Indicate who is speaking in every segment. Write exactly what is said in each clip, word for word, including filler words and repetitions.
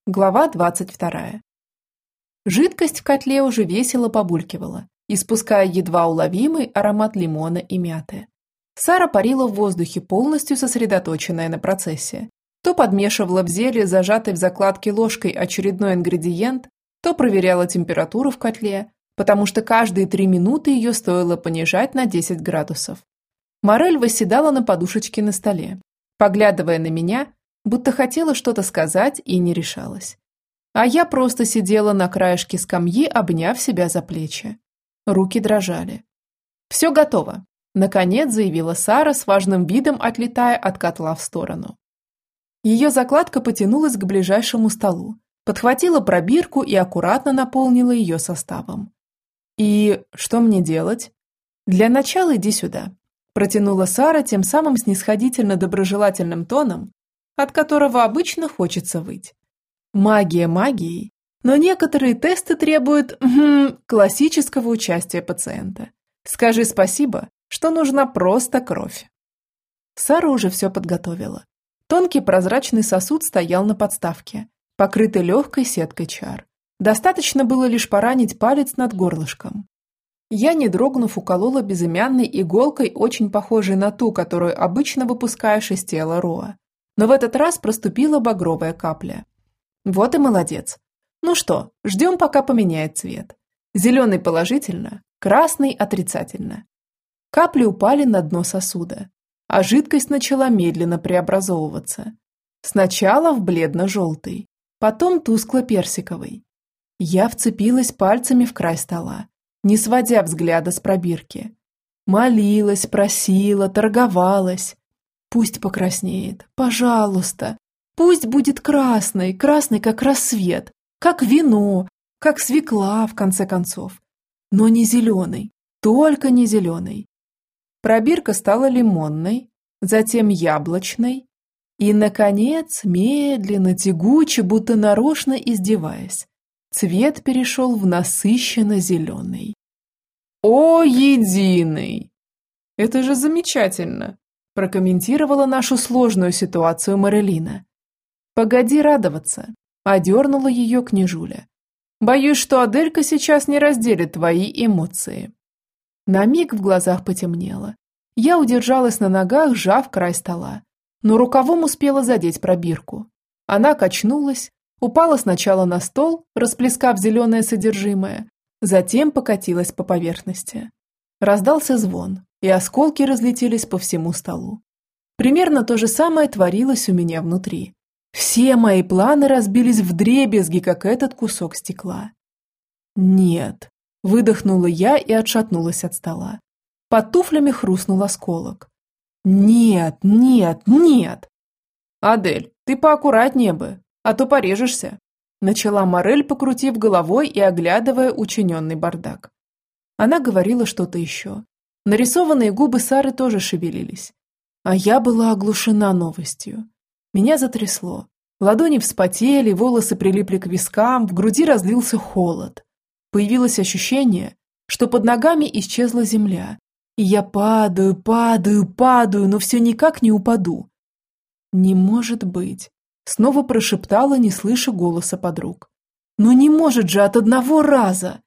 Speaker 1: Глава двадцать вторая. Жидкость в котле уже весело побулькивала, испуская едва уловимый аромат лимона и мяты. Сара парила в воздухе, полностью сосредоточенная на процессе. То подмешивала в зелье, зажатой в закладке ложкой, очередной ингредиент, то проверяла температуру в котле, потому что каждые три минуты ее стоило понижать на десять градусов. Морель восседала на подушечке на столе, поглядывая на меня, будто хотела что-то сказать и не решалась. А я просто сидела на краешке скамьи, обняв себя за плечи. Руки дрожали. «Все готово», – наконец заявила Сара с важным видом, отлетая от котла в сторону. Ее закладка потянулась к ближайшему столу, подхватила пробирку и аккуратно наполнила ее составом. «И что мне делать?» «Для начала иди сюда», – протянула Сара тем самым снисходительно-доброжелательным тоном, от которого обычно хочется выть. Магия магией, но некоторые тесты требуют хм, классического участия пациента. Скажи спасибо, что нужна просто кровь. Сара уже все подготовила. Тонкий прозрачный сосуд стоял на подставке, покрытый легкой сеткой чар. Достаточно было лишь поранить палец над горлышком. Я, не дрогнув, уколола безымянной иголкой, очень похожей на ту, которую обычно выпускаешь из тела Роа. Но в этот раз проступила багровая капля. Вот и молодец. Ну что, ждем, пока поменяет цвет. Зеленый положительно, красный отрицательно. Капли упали на дно сосуда, а жидкость начала медленно преобразовываться. Сначала в бледно-желтый, потом тускло-персиковый. Я вцепилась пальцами в край стола, не сводя взгляда с пробирки. Молилась, просила, торговалась. Пусть покраснеет, пожалуйста. Пусть будет красный, красный как рассвет, как вино, как свекла, в конце концов. Но не зеленый, только не зеленый. Пробирка стала лимонной, затем яблочной и, наконец, медленно, тягуче, будто нарочно издеваясь, цвет перешел в насыщенно-зеленый. О, единый! Это же замечательно! Прокомментировала нашу сложную ситуацию Марелина. «Погоди радоваться», – одернула ее княжуля. «Боюсь, что Аделька сейчас не разделит твои эмоции». На миг в глазах потемнело. Я удержалась на ногах, сжав край стола, но рукавом успела задеть пробирку. Она качнулась, упала сначала на стол, расплескав зеленое содержимое, затем покатилась по поверхности. Раздался звон, и осколки разлетелись по всему столу. Примерно то же самое творилось у меня внутри. Все мои планы разбились вдребезги, как этот кусок стекла. «Нет», – выдохнула я и отшатнулась от стола. Под туфлями хрустнул осколок. «Нет, нет, нет!» «Адель, ты поаккуратнее бы, а то порежешься», – начала Морель, покрутив головой и оглядывая учиненный бардак. Она говорила что-то еще. Нарисованные губы Сары тоже шевелились. А я была оглушена новостью. Меня затрясло. Ладони вспотели, волосы прилипли к вискам, в груди разлился холод. Появилось ощущение, что под ногами исчезла земля. И я падаю, падаю, падаю, но все никак не упаду. «Не может быть!» Снова прошептала, не слыша голоса подруг. «Но не может же от одного раза!»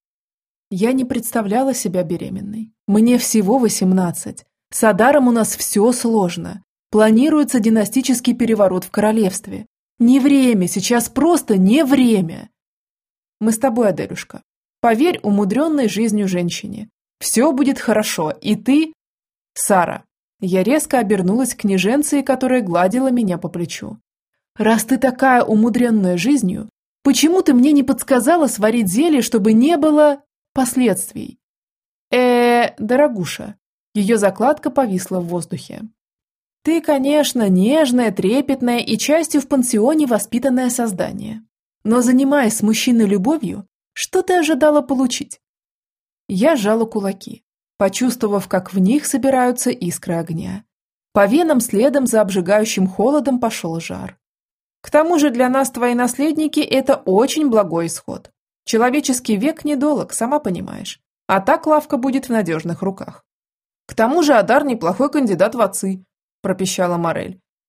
Speaker 1: Я не представляла себя беременной. Мне всего восемнадцать. С Адаром у нас все сложно. Планируется династический переворот в королевстве. Не время, сейчас просто не время. Мы с тобой, Аделюшка. Поверь умудренной жизнью женщине. Все будет хорошо, и ты... Сара. Я резко обернулась к княженции, которая гладила меня по плечу. Раз ты такая умудренная жизнью, почему ты мне не подсказала сварить зелье, чтобы не было... последствий? э дорогуша. Ее закладка повисла в воздухе. Ты, конечно, нежное, трепетное и частью в пансионе воспитанное создание. Но занимаясь с мужчиной любовью, что ты ожидала получить? Я сжала кулаки, почувствовав, как в них собираются искры огня. По венам следом за обжигающим холодом пошел жар. К тому же для нас твои наследники – это очень благой исход. Человеческий век недолог, сама понимаешь. А так лавка будет в надежных руках. К тому же Адар неплохой кандидат в отцы, пропищала Морель.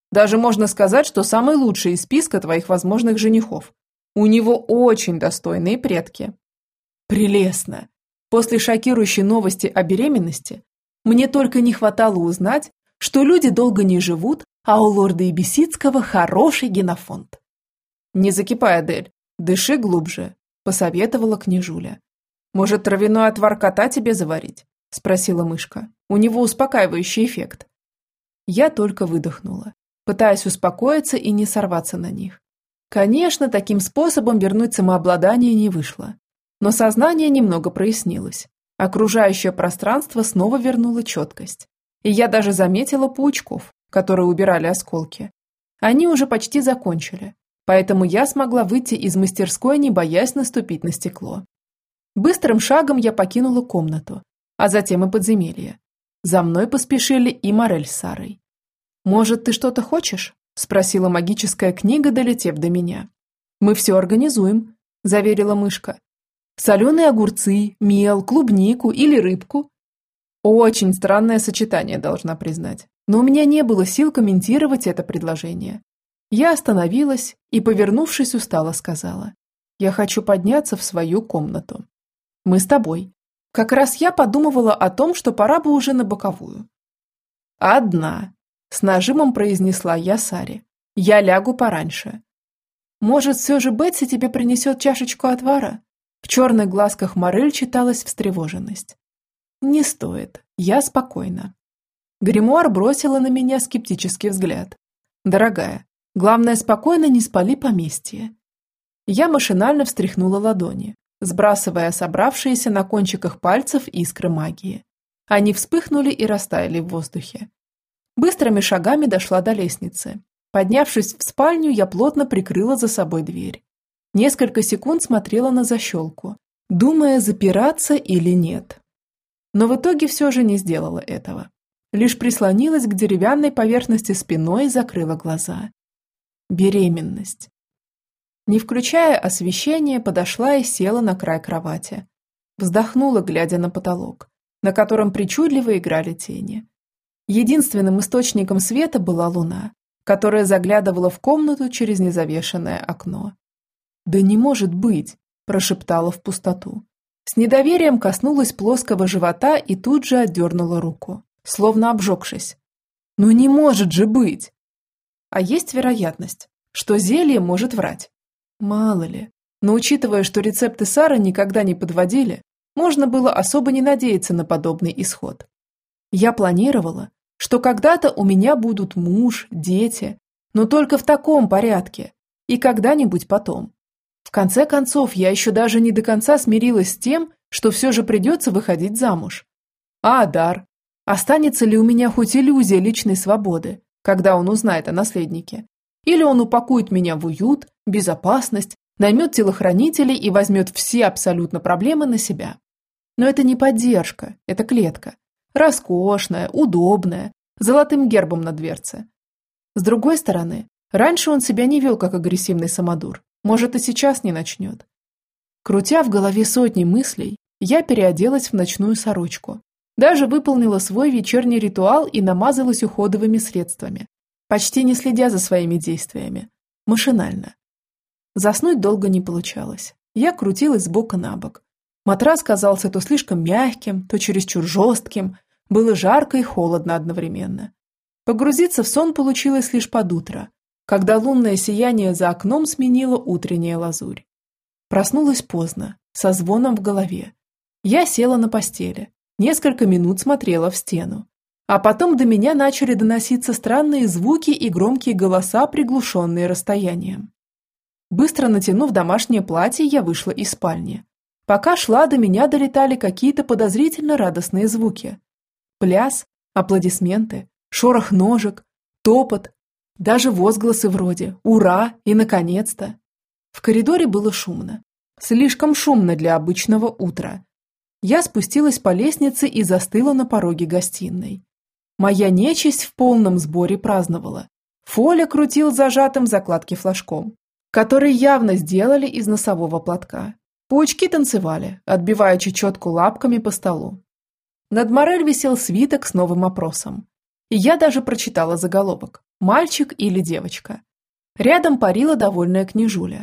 Speaker 1: Даже можно сказать, что самый лучший из списка твоих возможных женихов. У него очень достойные предки. Прелестно. После шокирующей новости о беременности мне только не хватало узнать, что люди долго не живут, а у лорда Ибисицкого хороший генофонд. Не закипай, Адель, дыши глубже, посоветовала княжуля. Может, травяной отвар кота тебе заварить? Спросила мышка. У него успокаивающий эффект. Я только выдохнула, пытаясь успокоиться и не сорваться на них. Конечно, таким способом вернуть самообладание не вышло. Но сознание немного прояснилось. Окружающее пространство снова вернуло четкость. И я даже заметила паучков, которые убирали осколки. Они уже почти закончили, поэтому я смогла выйти из мастерской, не боясь наступить на стекло. Быстрым шагом я покинула комнату, а затем и подземелье. За мной поспешили и Морель с Сарой. «Может, ты что-то хочешь?» – спросила магическая книга, долетев до меня. «Мы все организуем», – заверила мышка. «Соленые огурцы, мел, клубнику или рыбку?» Очень странное сочетание, должна признать, но у меня не было сил комментировать это предложение. Я остановилась и, повернувшись, устало сказала: «Я хочу подняться в свою комнату. Мы с тобой. Как раз я подумывала о том, что пора бы уже на боковую». «Одна», – с нажимом произнесла я Саре. «Я лягу пораньше». «Может, все же Бетси тебе принесет чашечку отвара?» В черных глазках Морель читалась встревоженность. «Не стоит. Я спокойна». Гримуар бросила на меня скептический взгляд. «Дорогая, главное, спокойно не спали поместье». Я машинально встряхнула ладони, сбрасывая собравшиеся на кончиках пальцев искры магии. Они вспыхнули и растаяли в воздухе. Быстрыми шагами дошла до лестницы. Поднявшись в спальню, я плотно прикрыла за собой дверь. Несколько секунд смотрела на защелку, думая, запираться или нет. Но в итоге все же не сделала этого. Лишь прислонилась к деревянной поверхности спиной и закрыла глаза. Беременность. Не включая освещение, подошла и села на край кровати. Вздохнула, глядя на потолок, на котором причудливо играли тени. Единственным источником света была луна, которая заглядывала в комнату через незавешенное окно. «Да не может быть!» – прошептала в пустоту. С недоверием коснулась плоского живота и тут же отдернула руку, словно обжегшись. «Ну не может же быть!» А есть вероятность, что зелье может врать. Мало ли. Но учитывая, что рецепты Сары никогда не подводили, можно было особо не надеяться на подобный исход. Я планировала, что когда-то у меня будут муж, дети, но только в таком порядке и когда-нибудь потом. В конце концов, я еще даже не до конца смирилась с тем, что все же придется выходить замуж. А Адар? Останется ли у меня хоть иллюзия личной свободы, когда он узнает о наследнике? Или он упакует меня в уют, безопасность, наймет телохранителей и возьмет все абсолютно проблемы на себя? Но это не поддержка, это клетка. Роскошная, удобная, с золотым гербом на дверце. С другой стороны, раньше он себя не вел как агрессивный самодур. Может, и сейчас не начнет. Крутя в голове сотни мыслей, я переоделась в ночную сорочку. Даже выполнила свой вечерний ритуал и намазалась уходовыми средствами, почти не следя за своими действиями. Машинально. Заснуть долго не получалось. Я крутилась с бока на бок. Матрас казался то слишком мягким, то чересчур жестким. Было жарко и холодно одновременно. Погрузиться в сон получилось лишь под утро, когда лунное сияние за окном сменило утренняя лазурь. Проснулась поздно, со звоном в голове. Я села на постели, несколько минут смотрела в стену. А потом до меня начали доноситься странные звуки и громкие голоса, приглушенные расстоянием. Быстро натянув домашнее платье, я вышла из спальни. Пока шла, до меня долетали какие-то подозрительно радостные звуки. Пляс, аплодисменты, шорох ножек, топот, даже возгласы вроде «Ура!» и «Наконец-то!». В коридоре было шумно. Слишком шумно для обычного утра. Я спустилась по лестнице и застыла на пороге гостиной. Моя нечисть в полном сборе праздновала. Фоля крутил зажатым в закладке флажком, который явно сделали из носового платка. Паучки танцевали, отбивая чечетку лапками по столу. Над Морель висел свиток с новым опросом. И я даже прочитала заголовок. мальчик или девочка. Рядом парила довольная княжуля.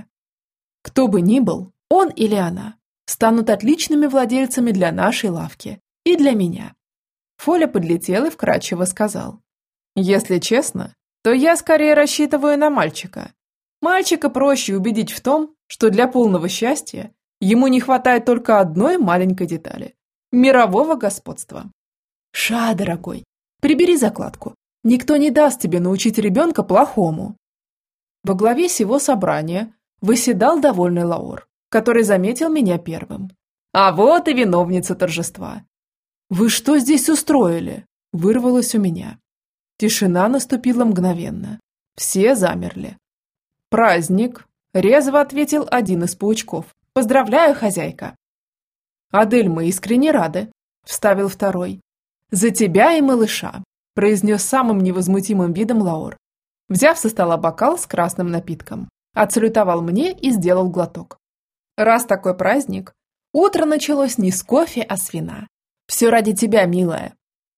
Speaker 1: Кто бы ни был, он или она, станут отличными владельцами для нашей лавки и для меня. Фоля подлетел и вкрадчиво сказал. Если честно, то я скорее рассчитываю на мальчика. Мальчика проще убедить в том, что для полного счастья ему не хватает только одной маленькой детали – мирового господства. Ша, дорогой, прибери закладку. Никто не даст тебе научить ребенка плохому. Во главе сего собрания восседал довольный Лаор, который заметил меня первым. А вот и виновница торжества. «Вы что здесь устроили?» – вырвалось у меня. Тишина наступила мгновенно. Все замерли. «Праздник», – резво ответил один из паучков. «Поздравляю, хозяйка!» «Адель, мы искренне рады», – вставил второй. «За тебя и малыша», – произнес самым невозмутимым видом Лаор. Взяв со стола бокал с красным напитком, отсалютовал мне и сделал глоток. «Раз такой праздник, утро началось не с кофе, а с вина. Все ради тебя, милая».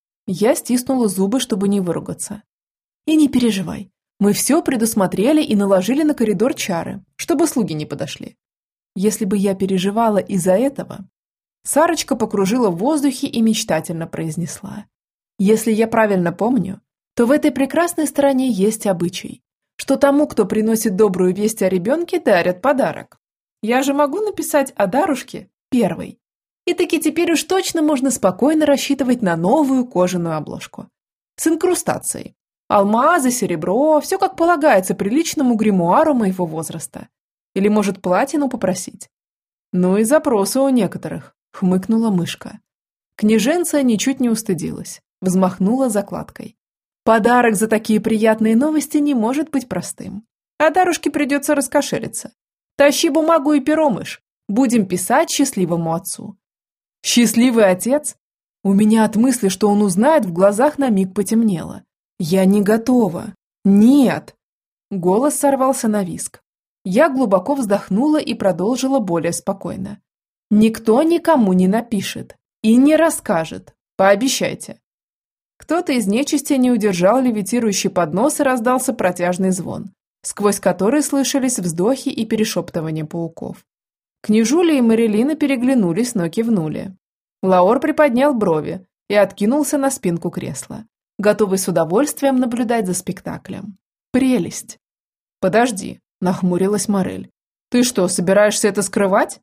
Speaker 1: Я стиснула зубы, чтобы не выругаться. «И не переживай, мы все предусмотрели и наложили на коридор чары, чтобы слуги не подошли». Если бы я переживала из-за этого... Сарочка покружила в воздухе и мечтательно произнесла. «Если я правильно помню, то в этой прекрасной стране есть обычай, что тому, кто приносит добрую весть о ребенке, дарят подарок. Я же могу написать о Дарушке первой. И таки теперь уж точно можно спокойно рассчитывать на новую кожаную обложку. С инкрустацией. Алмазы, серебро, все как полагается приличному гримуару моего возраста. Или, может, платину попросить? Ну и запросы у некоторых», — хмыкнула мышка. Княженция ничуть не устыдилась, взмахнула закладкой. «Подарок за такие приятные новости не может быть простым. А Дарушке придется раскошелиться. Тащи бумагу и перо, мышь. Будем писать счастливому отцу». «Счастливый отец?» У меня от мысли, что он узнает, в глазах на миг потемнело. «Я не готова. Нет!» Голос сорвался на визг. Я глубоко вздохнула и продолжила более спокойно. «Никто никому не напишет и не расскажет. Пообещайте». Кто-то из нечисти не удержал левитирующий поднос и раздался протяжный звон, сквозь который слышались вздохи и перешептывания пауков. Княжуля и Марилина переглянулись, но кивнули. Лаор приподнял брови и откинулся на спинку кресла, готовый с удовольствием наблюдать за спектаклем. Прелесть! «Подожди», – нахмурилась Морель. «Ты что, собираешься это скрывать?»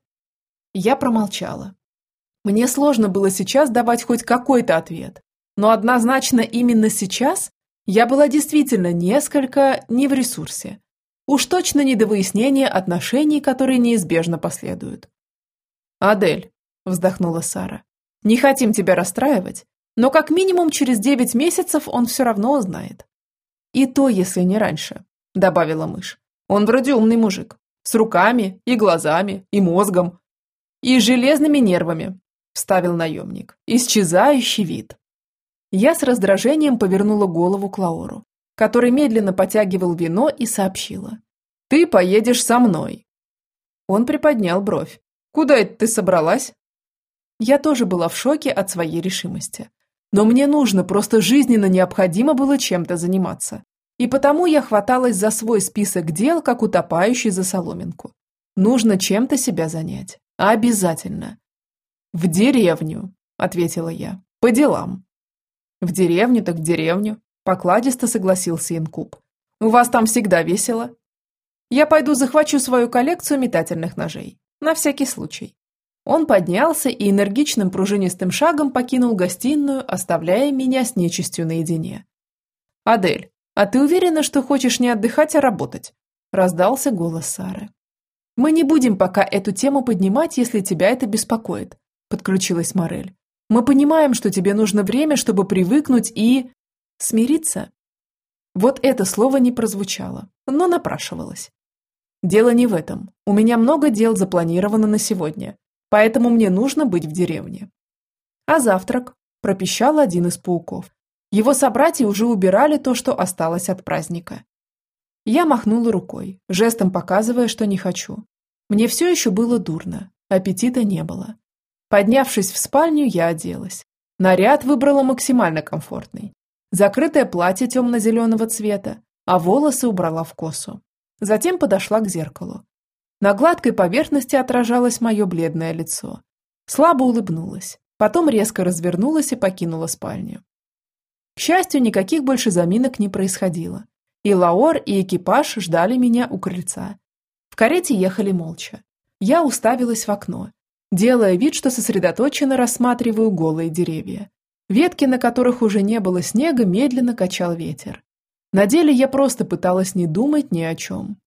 Speaker 1: Я промолчала. Мне сложно было сейчас давать хоть какой-то ответ, но однозначно именно сейчас я была действительно несколько не в ресурсе. Уж точно не до выяснения отношений, которые неизбежно последуют. «Адель», – вздохнула Сара, – «не хотим тебя расстраивать, но как минимум через девять месяцев он все равно узнает». «И то, если не раньше», – добавила мышь. «Он вроде умный мужик, с руками и глазами и мозгом и железными нервами», – вставил наемник. «Исчезающий вид». Я с раздражением повернула голову к Лаору, который медленно потягивал вино, и сообщила. «Ты поедешь со мной». Он приподнял бровь. «Куда это ты собралась?» Я тоже была в шоке от своей решимости. Но мне нужно, просто жизненно необходимо было чем-то заниматься. И потому я хваталась за свой список дел, как утопающий за соломинку. Нужно чем-то себя занять. Обязательно. «В деревню», – ответила я. «По делам». «В деревню так в деревню», – покладисто согласился инкуб. «У вас там всегда весело». «Я пойду захвачу свою коллекцию метательных ножей. На всякий случай». Он поднялся и энергичным пружинистым шагом покинул гостиную, оставляя меня с нечистью наедине. «Адель, а ты уверена, что хочешь не отдыхать, а работать?» – раздался голос Сары. «Мы не будем пока эту тему поднимать, если тебя это беспокоит», – подключилась Морель. «Мы понимаем, что тебе нужно время, чтобы привыкнуть и... смириться». Вот это слово не прозвучало, но напрашивалось. «Дело не в этом. У меня много дел запланировано на сегодня, поэтому мне нужно быть в деревне». «А завтрак?» – пропищал один из пауков. Его собратья уже убирали то, что осталось от праздника. Я махнула рукой, жестом показывая, что не хочу. Мне все еще было дурно, аппетита не было. Поднявшись в спальню, я оделась. Наряд выбрала максимально комфортный. Закрытое платье темно-зеленого цвета, а волосы убрала в косу. Затем подошла к зеркалу. На гладкой поверхности отражалось мое бледное лицо. Слабо улыбнулась, потом резко развернулась и покинула спальню. К счастью, никаких больше заминок не происходило. И Лаор, и экипаж ждали меня у крыльца. В карете ехали молча. Я уставилась в окно, делая вид, что сосредоточенно рассматриваю голые деревья. Ветки, на которых уже не было снега, медленно качал ветер. На деле я просто пыталась не думать ни о чем.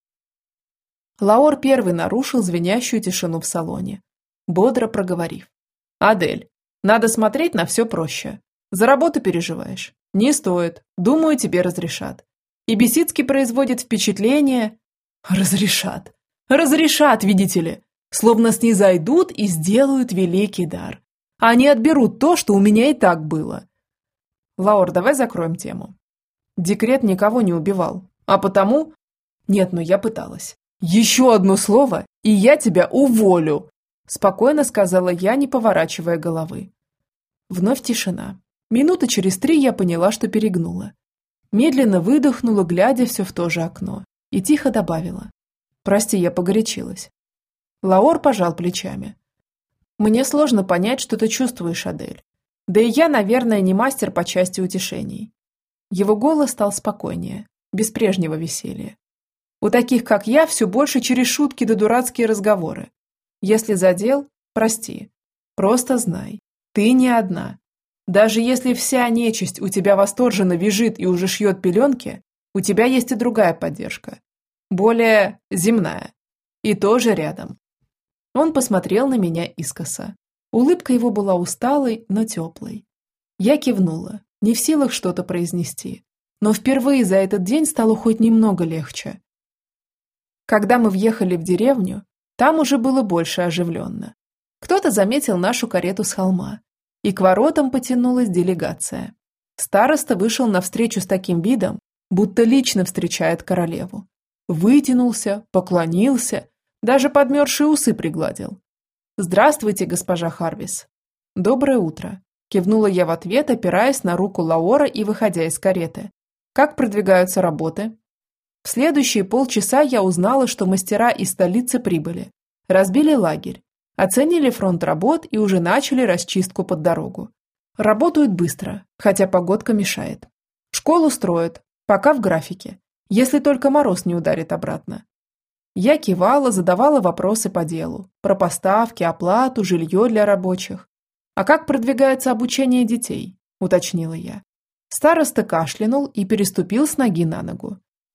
Speaker 1: Лаор первый нарушил звенящую тишину в салоне, бодро проговорив. «Адель, надо смотреть на все проще. За работу переживаешь? Не стоит. Думаю, тебе разрешат. И Бесицкий производит впечатление...» «Разрешат. Разрешат, видите ли. Словно снизойдут и сделают великий дар. Они отберут то, что у меня и так было». «Лаор, давай закроем тему. Декрет никого не убивал. А потому...» «Нет, но я пыталась. Еще одно слово, и я тебя уволю!» Спокойно сказала я, не поворачивая головы. Вновь тишина. Минуты через три я поняла, что перегнула. Медленно выдохнула, глядя все в то же окно, и тихо добавила. «Прости, я погорячилась». Лаор пожал плечами. «Мне сложно понять, что ты чувствуешь, Адель. Да и я, наверное, не мастер по части утешений». Его голос стал спокойнее, без прежнего веселья. «У таких, как я, все больше через шутки да дурацкие разговоры. Если задел, прости. Просто знай, ты не одна. Даже если вся нечисть у тебя восторженно визжит и уже шьет пеленки, у тебя есть и другая поддержка. Более земная. И тоже рядом». Он посмотрел на меня искоса. Улыбка его была усталой, но теплой. Я кивнула, не в силах что-то произнести. Но впервые за этот день стало хоть немного легче. Когда мы въехали в деревню, там уже было больше оживленно. Кто-то заметил нашу карету с холма, и к воротам потянулась делегация. Староста вышел навстречу с таким видом, будто лично встречает королеву. Вытянулся, поклонился, даже подмерзшие усы пригладил. «Здравствуйте, госпожа Харвис». «Доброе утро», – кивнула я в ответ, опираясь на руку Лаора и выходя из кареты. «Как продвигаются работы?» В следующие полчаса я узнала, что мастера из столицы прибыли, разбили лагерь, оценили фронт работ и уже начали расчистку под дорогу. Работают быстро, хотя погодка мешает. Школу строят, пока в графике, если только мороз не ударит обратно. Я кивала, задавала вопросы по делу, про поставки, оплату, жилье для рабочих. «А как продвигается обучение детей?» – уточнила я. Староста кашлянул и переступил с ноги на ногу.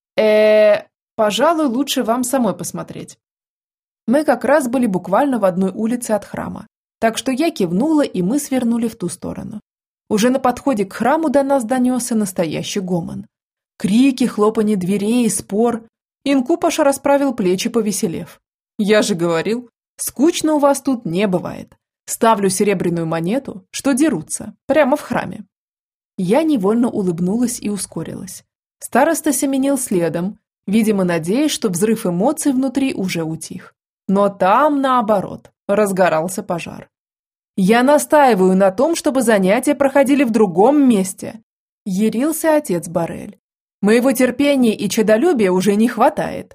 Speaker 1: э пожалуй, лучше вам самой посмотреть». Мы как раз были буквально в одной улице от храма, так что я кивнула, и мы свернули в ту сторону. Уже на подходе к храму до нас донесся настоящий гомон. Крики, хлопанье дверей, спор. Инкубаш расправил плечи, повеселев. «Я же говорил, скучно у вас тут не бывает. Ставлю серебряную монету, что дерутся, прямо в храме». Я невольно улыбнулась и ускорилась. Староста семенил следом, видимо, надеясь, что взрыв эмоций внутри уже утих. Но там, наоборот, разгорался пожар. «Я настаиваю на том, чтобы занятия проходили в другом месте», – ярился отец Борель. «Моего терпения и чадолюбия уже не хватает».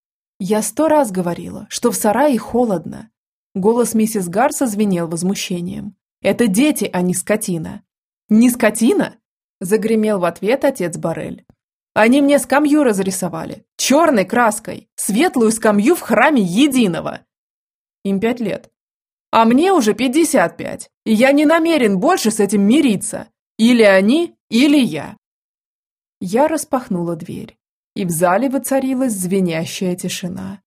Speaker 1: Я сто раз говорила, что в сарае холодно. Голос миссис Гарса звенел возмущением. «Это дети, а не скотина». «Не скотина?» – загремел в ответ отец Борель. «Они мне скамью разрисовали, черной краской, светлую скамью в храме единого». Им пять лет. «А мне уже пятьдесят пять, и я не намерен больше с этим мириться. Или они, или я». Я распахнула дверь, и в зале воцарилась звенящая тишина.